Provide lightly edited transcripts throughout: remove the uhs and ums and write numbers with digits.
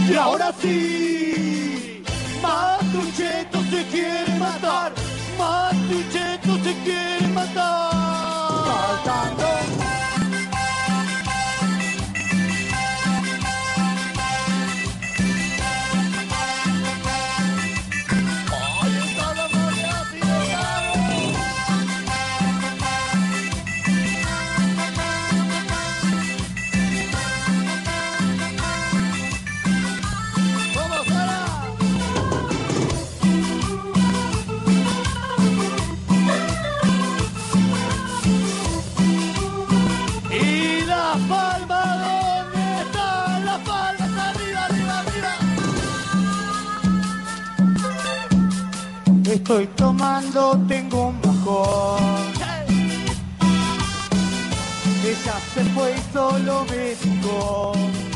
Y ahora sí, Matucheto se quiere matar, Matucheto se quiere matar. Saltando. Ahí está la moneda, ¡vamos, Sara! Y la palma, ¿dónde está? La palma está arriba, arriba, arriba. Estoy tomando, tengo un bajón. Ella se fue y solo me dejó.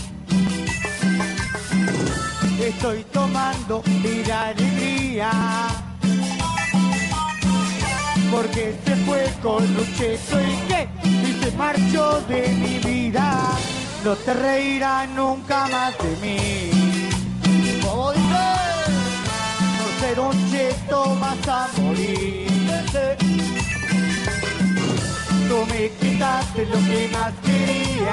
Estoy tomando y la alegría, porque se fue con Lucheto y qué, y se marchó de mi vida. No te reirás nunca más de mí. Como dice, por ser un cheto vas a morir. Tú me quitaste lo que más quería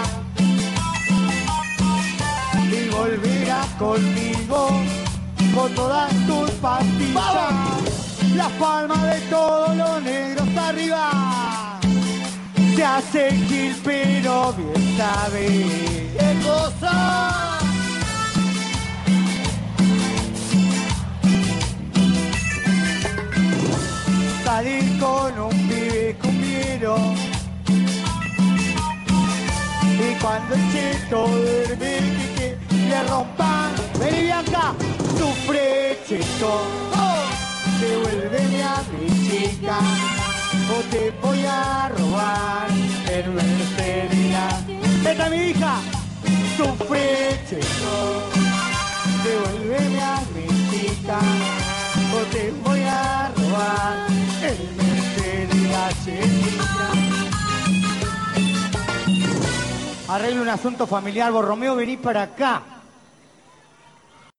y volverás conmigo con todas tus pastillas. Las palmas de todos los negros arriba. Se hace gil pero bien sabe. ¡Qué cosa! Salir con un pibe cumbiero y cuando el cheto duerme que le rompan. Vení Bianca, sufre cheto. Devuélveme a mi chica o te voy a robar en mercería. ¡Esta es mi hija! Sufre cheto. Devuélveme a mi chica o te voy a robar en mercería, chiquita. Arreglo un asunto familiar. Borromeo, vení para acá.